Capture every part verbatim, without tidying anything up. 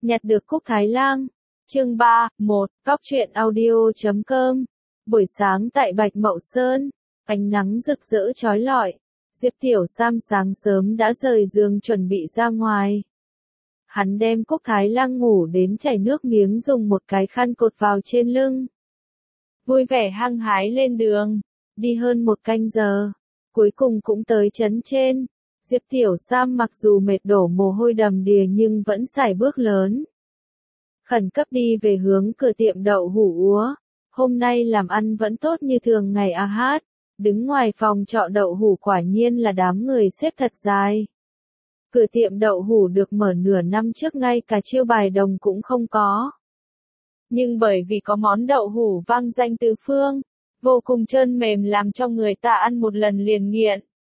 Nhặt được cúc Thái Lang. Chương ba, một, góc truyện audio chấm com. Buổi sáng tại Bạch Mậu Sơn, ánh nắng rực rỡ chói lọi. Diệp Tiểu Sam sáng sớm đã rời giường chuẩn bị ra ngoài. Hắn đem cúc Thái Lang ngủ đến chảy nước miếng dùng một cái khăn cột vào trên lưng. Vui vẻ hăng hái lên đường, đi hơn một canh giờ, cuối cùng cũng tới trấn trên. Diệp Tiểu Sam mặc dù mệt đổ mồ hôi đầm đìa nhưng vẫn sải bước lớn. Khẩn cấp đi về hướng cửa tiệm đậu hủ úa. Hôm nay làm ăn vẫn tốt như thường ngày a hát. Đứng ngoài phòng trọ đậu hủ quả nhiên là đám người xếp thật dài. Cửa tiệm đậu hủ được mở nửa năm trước ngay cả chiêu bài đồng cũng không có. Nhưng bởi vì có món đậu hủ vang danh tứ phương, vô cùng trơn mềm làm cho người ta ăn một lần liền nghiện.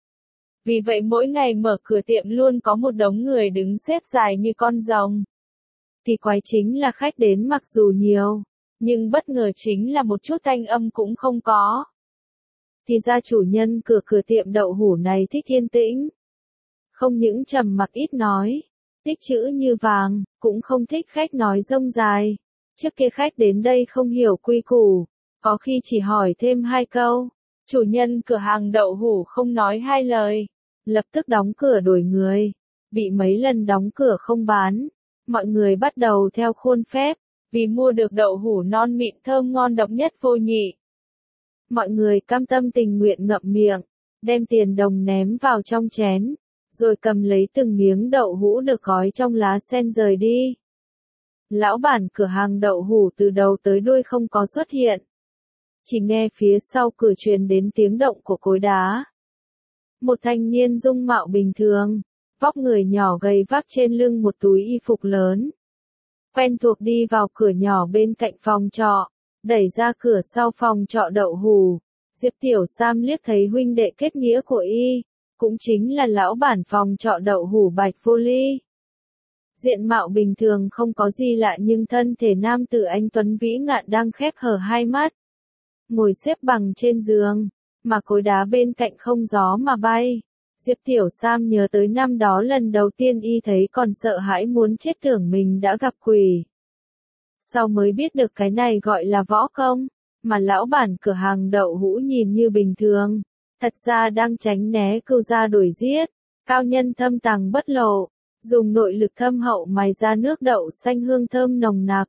Vì vậy mỗi ngày mở cửa tiệm luôn có một đống người đứng xếp dài như con rồng. Thì quái chính là khách đến mặc dù nhiều, nhưng bất ngờ chính là một chút thanh âm cũng không có. Thì ra chủ nhân cửa cửa tiệm đậu hủ này thích yên tĩnh. Không những trầm mặc ít nói, tích chữ như vàng, cũng không thích khách nói rông dài. Trước kia khách đến đây không hiểu quy củ, có khi chỉ hỏi thêm hai câu. Chủ nhân cửa hàng đậu hủ không nói hai lời, lập tức đóng cửa đuổi người. Bị mấy lần đóng cửa không bán, mọi người bắt đầu theo khuôn phép, vì mua được đậu hủ non mịn thơm ngon độc nhất vô nhị. Mọi người cam tâm tình nguyện ngậm miệng, đem tiền đồng ném vào trong chén, rồi cầm lấy từng miếng đậu hũ được gói trong lá sen rời đi. Lão bản cửa hàng đậu hủ từ đầu tới đuôi không có xuất hiện. Chỉ nghe phía sau cửa truyền đến tiếng động của cối đá. Một thanh niên dung mạo bình thường, vóc người nhỏ gầy vác trên lưng một túi y phục lớn. Quen thuộc đi vào cửa nhỏ bên cạnh phòng trọ, đẩy ra cửa sau phòng trọ đậu hủ. Diệp Tiểu Sam liếc thấy huynh đệ kết nghĩa của y, cũng chính là lão bản phòng trọ đậu hủ Bạch Vô Ly. Diện mạo bình thường không có gì lạ nhưng thân thể nam tử anh tuấn vĩ ngạn đang khép hờ hai mắt. Ngồi xếp bằng trên giường, mà cối đá bên cạnh không gió mà bay. Diệp Tiểu Sam nhớ tới năm đó lần đầu tiên y thấy còn sợ hãi muốn chết tưởng mình đã gặp quỷ. Sau mới biết được cái này gọi là võ công, mà lão bản cửa hàng đậu hũ nhìn như bình thường. Thật ra đang tránh né cừu gia đuổi giết, cao nhân thâm tàng bất lộ, dùng nội lực thâm hậu mài ra nước đậu xanh hương thơm nồng nặc.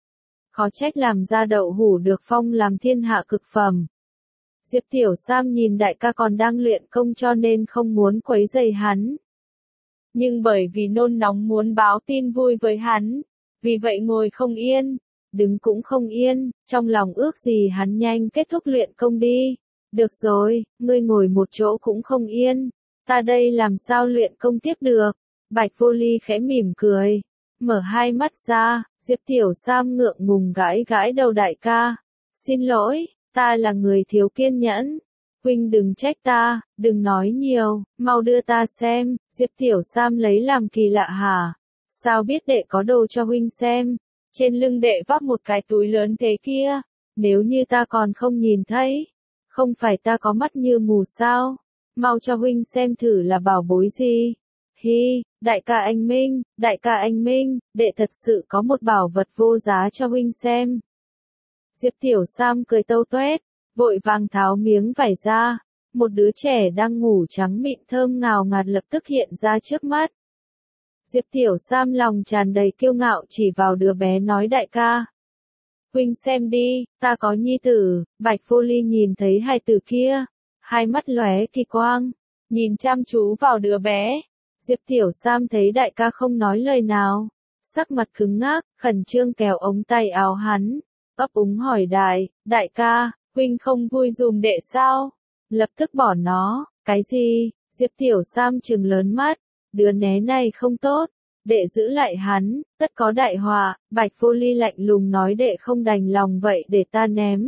Khó trách làm ra đậu hủ được phong làm thiên hạ cực phẩm. Diệp Tiểu Sam nhìn đại ca còn đang luyện công cho nên không muốn quấy rầy hắn. Nhưng bởi vì nôn nóng muốn báo tin vui với hắn, vì vậy ngồi không yên, đứng cũng không yên, trong lòng ước gì hắn nhanh kết thúc luyện công đi. Được rồi, ngươi ngồi một chỗ cũng không yên, ta đây làm sao luyện công tiếp được. Bạch Vô Ly khẽ mỉm cười, mở hai mắt ra. Diệp Tiểu Sam ngượng ngùng gãi gãi đầu đại ca. Xin lỗi, ta là người thiếu kiên nhẫn. Huynh đừng trách ta, đừng nói nhiều, mau đưa ta xem. Diệp Tiểu Sam lấy làm kỳ lạ hả? Sao biết đệ có đồ cho huynh xem? Trên lưng đệ vác một cái túi lớn thế kia. Nếu như ta còn không nhìn thấy, không phải ta có mắt như mù sao? Mau cho huynh xem thử là bảo bối gì. Hi, đại ca anh Minh, đại ca anh Minh, đệ thật sự có một bảo vật vô giá cho huynh xem. Diệp Tiểu Sam cười tâu tuét, vội vàng tháo miếng vải ra. Một đứa trẻ đang ngủ trắng mịn thơm ngào ngạt lập tức hiện ra trước mắt. Diệp Tiểu Sam lòng tràn đầy kiêu ngạo chỉ vào đứa bé nói đại ca. Huynh xem đi, ta có nhi tử. Bạch Vô Ly nhìn thấy hài tử kia, hai mắt lóe kỳ quang, nhìn chăm chú vào đứa bé. Diệp Tiểu Sam thấy đại ca không nói lời nào, sắc mặt cứng ngắc, khẩn trương kéo ống tay áo hắn, ấp úng hỏi đại, đại ca, huynh không vui dùm đệ sao? Lập tức bỏ nó, cái gì? Diệp Tiểu Sam trừng lớn mắt, đứa né này không tốt, đệ giữ lại hắn, tất có đại họa. Bạch Vô Ly lạnh lùng nói đệ không đành lòng vậy để ta ném.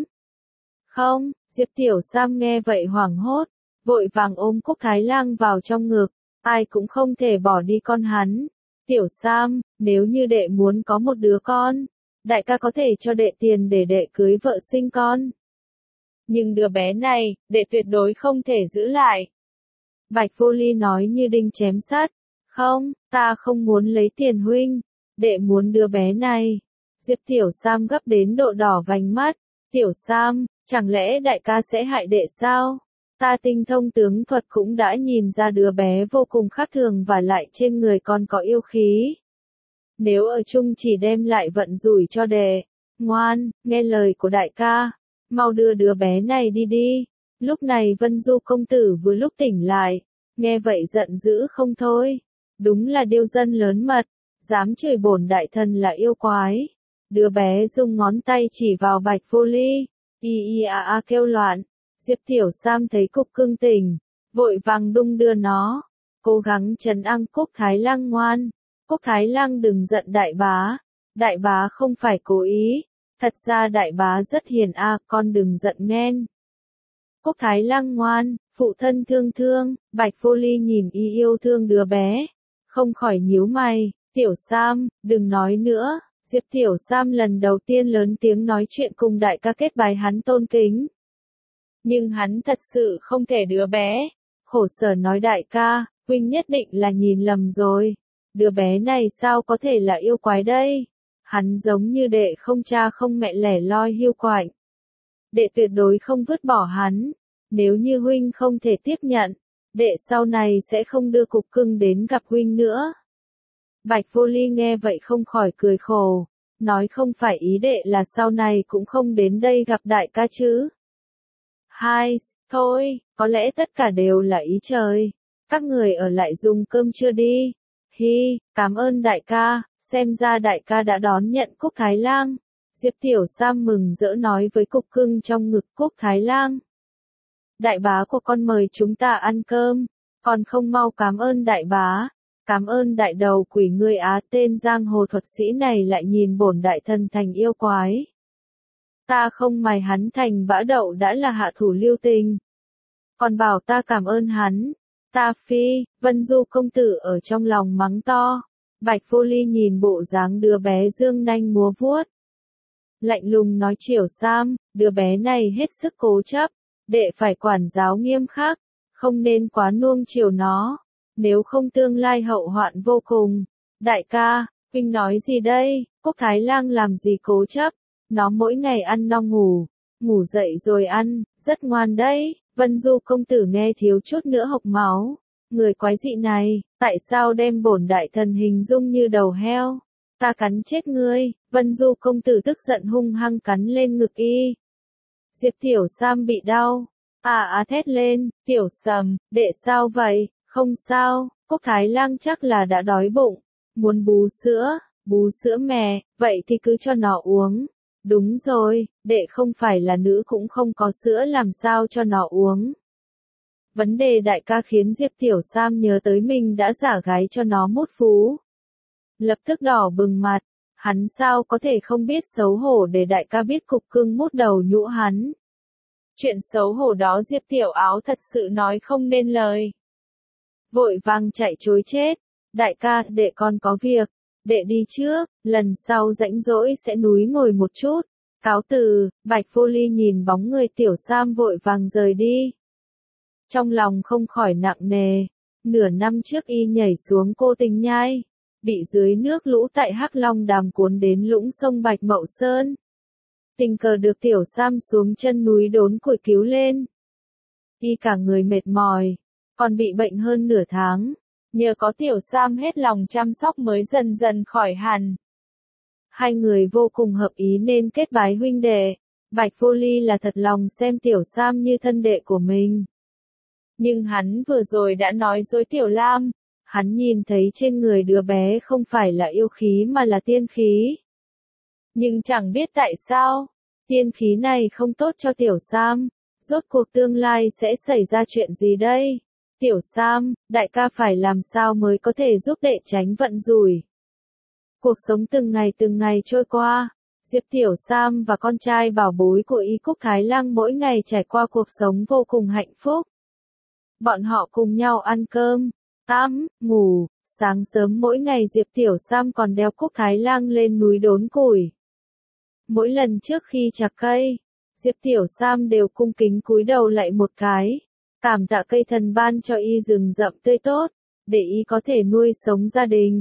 Không, Diệp Tiểu Sam nghe vậy hoảng hốt, vội vàng ôm cúc Thái Lang vào trong ngực. Ai cũng không thể bỏ đi con hắn. Tiểu Sam, nếu như đệ muốn có một đứa con, đại ca có thể cho đệ tiền để đệ cưới vợ sinh con. Nhưng đứa bé này, đệ tuyệt đối không thể giữ lại. Bạch Vô Ly nói như đinh chém sắt. Không, ta không muốn lấy tiền huynh. đệ muốn đứa bé này. Diệp Tiểu Sam gấp đến độ đỏ vành mắt. Tiểu Sam, chẳng lẽ đại ca sẽ hại đệ sao? Ta tinh thông tướng thuật cũng đã nhìn ra đứa bé vô cùng khác thường và lại trên người còn có yêu khí. Nếu ở chung chỉ đem lại vận rủi cho đệ. Ngoan, nghe lời của đại ca. Mau đưa đứa bé này đi đi. Lúc này Vân Du công tử vừa lúc tỉnh lại. Nghe vậy giận dữ không thôi. Đúng là điêu dân lớn mật. Dám chửi bổn đại thần là yêu quái. Đứa bé dùng ngón tay chỉ vào Bạch Vô Ly. Y y a a kêu loạn. Diệp Tiểu Sam thấy Cục Cưng tỉnh. Vội vàng đung đưa nó. Cố gắng trấn an Cúc Thái Lang ngoan. Cúc Thái Lang đừng giận đại bá. Đại bá không phải cố ý. Thật ra đại bá rất hiền a, à, con đừng giận nghen. Cúc Thái Lang ngoan, phụ thân thương thương. Bạch Vô Ly nhìn y yêu thương đứa bé. Không khỏi nhíu mày. Tiểu Sam, đừng nói nữa. Diệp Tiểu Sam lần đầu tiên lớn tiếng nói chuyện cùng đại ca kết bài hắn tôn kính. Nhưng hắn thật sự không thể đứa bé. Khổ sở nói đại ca, huynh nhất định là nhìn lầm rồi. Đứa bé này sao có thể là yêu quái đây? Hắn giống như đệ không cha không mẹ lẻ loi hiu quạnh. Đệ tuyệt đối không vứt bỏ hắn. Nếu như huynh không thể tiếp nhận, đệ sau này sẽ không đưa Cục Cưng đến gặp huynh nữa. Bạch Vô Ly nghe vậy không khỏi cười khổ. Nói không phải ý đệ là sau này cũng không đến đây gặp đại ca chứ. Hai, thôi, có lẽ tất cả đều là ý trời. Các người ở lại dùng cơm trưa đi. Hi, cảm ơn đại ca, xem ra đại ca đã đón nhận Cúc Thái Lang. Diệp Tiểu Sam mừng rỡ nói với Cục Cưng trong ngực Cúc Thái Lang. Đại bá của con mời chúng ta ăn cơm, còn không mau cảm ơn đại bá. Cảm ơn đại đầu quỷ ngươi á, tên giang hồ thuật sĩ này lại nhìn bổn đại thần thành yêu quái. Ta không mài hắn thành bã đậu đã là hạ thủ lưu tình. Còn bảo ta cảm ơn hắn. Ta phi, Vân Du công tử ở trong lòng mắng to. Bạch Vô Ly nhìn bộ dáng đứa bé dương nanh múa vuốt. Lạnh lùng nói Tiểu Sam, đứa bé này hết sức cố chấp. Đệ phải quản giáo nghiêm khắc, không nên quá nuông chiều nó. Nếu không tương lai hậu hoạn vô cùng. Đại ca, huynh nói gì đây? Cúc Thái Lang làm gì cố chấp? Nó mỗi ngày ăn no ngủ, ngủ dậy rồi ăn, rất ngoan đấy. Vân Du công tử nghe thiếu chút nữa hộc máu. Người quái dị này, tại sao đem bổn đại thần hình dung như đầu heo? Ta cắn chết ngươi. Vân Du công tử tức giận hung hăng cắn lên ngực y. Diệp Tiểu Sam bị đau. À à thét lên, Tiểu Sầm, đệ sao vậy? Không sao, Cúc Thái Lang chắc là đã đói bụng. Muốn bú sữa, bú sữa mẹ, vậy thì cứ cho nó uống. Đúng rồi, đệ không phải là nữ cũng không có sữa làm sao cho nó uống. Vấn đề đại ca khiến Diệp Tiểu Sam nhớ tới mình đã giả gái cho nó mút phú. Lập tức đỏ bừng mặt, hắn sao có thể không biết xấu hổ để đại ca biết Cục Cưng mút đầu nhũ hắn. Chuyện xấu hổ đó Diệp Tiểu Áo thật sự nói không nên lời. Vội vàng chạy chối chết. Đại ca, đệ con có việc. Đệ đi trước, lần sau rảnh rỗi sẽ núi ngồi một chút. Cáo từ, Bạch Vô Ly nhìn bóng người Tiểu Sam vội vàng rời đi. Trong lòng không khỏi nặng nề. Nửa năm trước y nhảy xuống Cô Tình Nhai. Bị dưới nước lũ tại Hắc Long Đàm cuốn đến lũng sông Bạch Mậu Sơn. Tình cờ được Tiểu Sam xuống chân núi đốn củi cứu lên. Y cả người mệt mỏi. Còn bị bệnh hơn nửa tháng. Nhờ có Tiểu Sam hết lòng chăm sóc mới dần dần khỏi hẳn. Hai người vô cùng hợp ý nên kết bái huynh đệ. Bạch Vô Ly là thật lòng xem Tiểu Sam như thân đệ của mình. Nhưng hắn vừa rồi đã nói dối Tiểu Lam. Hắn nhìn thấy trên người đứa bé không phải là yêu khí mà là tiên khí. Nhưng chẳng biết tại sao, tiên khí này không tốt cho Tiểu Sam. Rốt cuộc tương lai sẽ xảy ra chuyện gì đây? Tiểu Sam, đại ca phải làm sao mới có thể giúp đệ tránh vận rủi. Cuộc sống từng ngày từng ngày trôi qua, Diệp Tiểu Sam và con trai bảo bối của y Cúc Thái Lang mỗi ngày trải qua cuộc sống vô cùng hạnh phúc. Bọn họ cùng nhau ăn cơm, tắm, ngủ, sáng sớm mỗi ngày Diệp Tiểu Sam còn đeo Cúc Thái Lang lên núi đốn củi. Mỗi lần trước khi chặt cây, Diệp Tiểu Sam đều cung kính cúi đầu lại một cái. Cảm tạ cây thần ban cho y rừng rậm tươi tốt, để y có thể nuôi sống gia đình.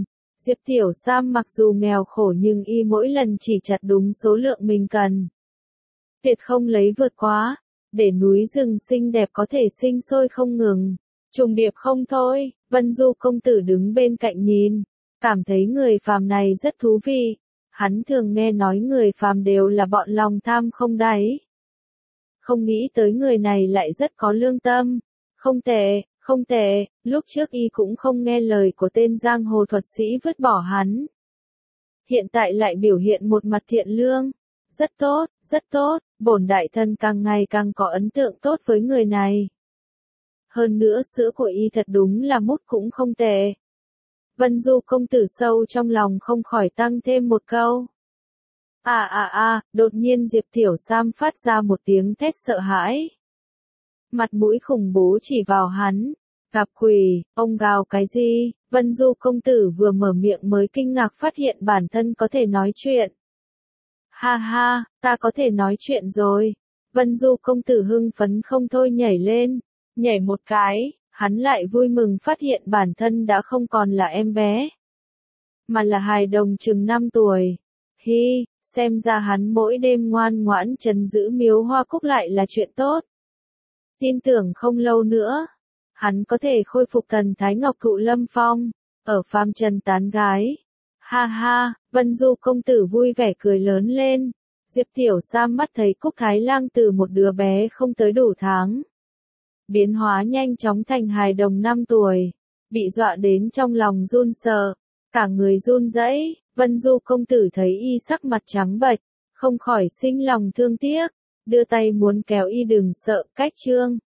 Diệp Tiểu Sam mặc dù nghèo khổ nhưng y mỗi lần chỉ chặt đúng số lượng mình cần. Tuyệt không lấy vượt quá, để núi rừng xinh đẹp có thể sinh sôi không ngừng. Trùng điệp không thôi, Vân Du công tử đứng bên cạnh nhìn, cảm thấy người phàm này rất thú vị. Hắn thường nghe nói người phàm đều là bọn lòng tham không đáy. Không nghĩ tới người này lại rất có lương tâm. Không tệ, không tệ, lúc trước y cũng không nghe lời của tên giang hồ thuật sĩ vứt bỏ hắn. Hiện tại lại biểu hiện một mặt thiện lương. Rất tốt, rất tốt, bổn đại thân càng ngày càng có ấn tượng tốt với người này. Hơn nữa sữa của y thật đúng là mút cũng không tệ. Vân Du công tử sâu trong lòng không khỏi tăng thêm một câu. À à à, đột nhiên Diệp Tiểu Sam phát ra một tiếng thét sợ hãi. Mặt mũi khủng bố chỉ vào hắn. Gặp quỷ, ông gào cái gì? Vân Du công tử vừa mở miệng mới kinh ngạc phát hiện bản thân có thể nói chuyện. Ha ha, ta có thể nói chuyện rồi. Vân Du công tử hưng phấn không thôi nhảy lên. Nhảy một cái, hắn lại vui mừng phát hiện bản thân đã không còn là em bé, mà là hài đồng chừng năm tuổi. Hi, xem ra hắn mỗi đêm ngoan ngoãn trấn giữ miếu hoa cúc lại là chuyện tốt. Tin tưởng không lâu nữa, hắn có thể khôi phục thần thái ngọc thụ lâm phong, ở phàm trần tán gái. Ha ha, Vân Du công tử vui vẻ cười lớn lên. Diệp Tiểu Sam mắt thấy Cúc Thái Lang từ một đứa bé không tới đủ tháng, biến hóa nhanh chóng thành hài đồng năm tuổi, bị dọa đến trong lòng run sợ, cả người run rẩy. Vân Du công tử thấy y sắc mặt trắng bệch, không khỏi sinh lòng thương tiếc, đưa tay muốn kéo y đừng sợ, cách trương.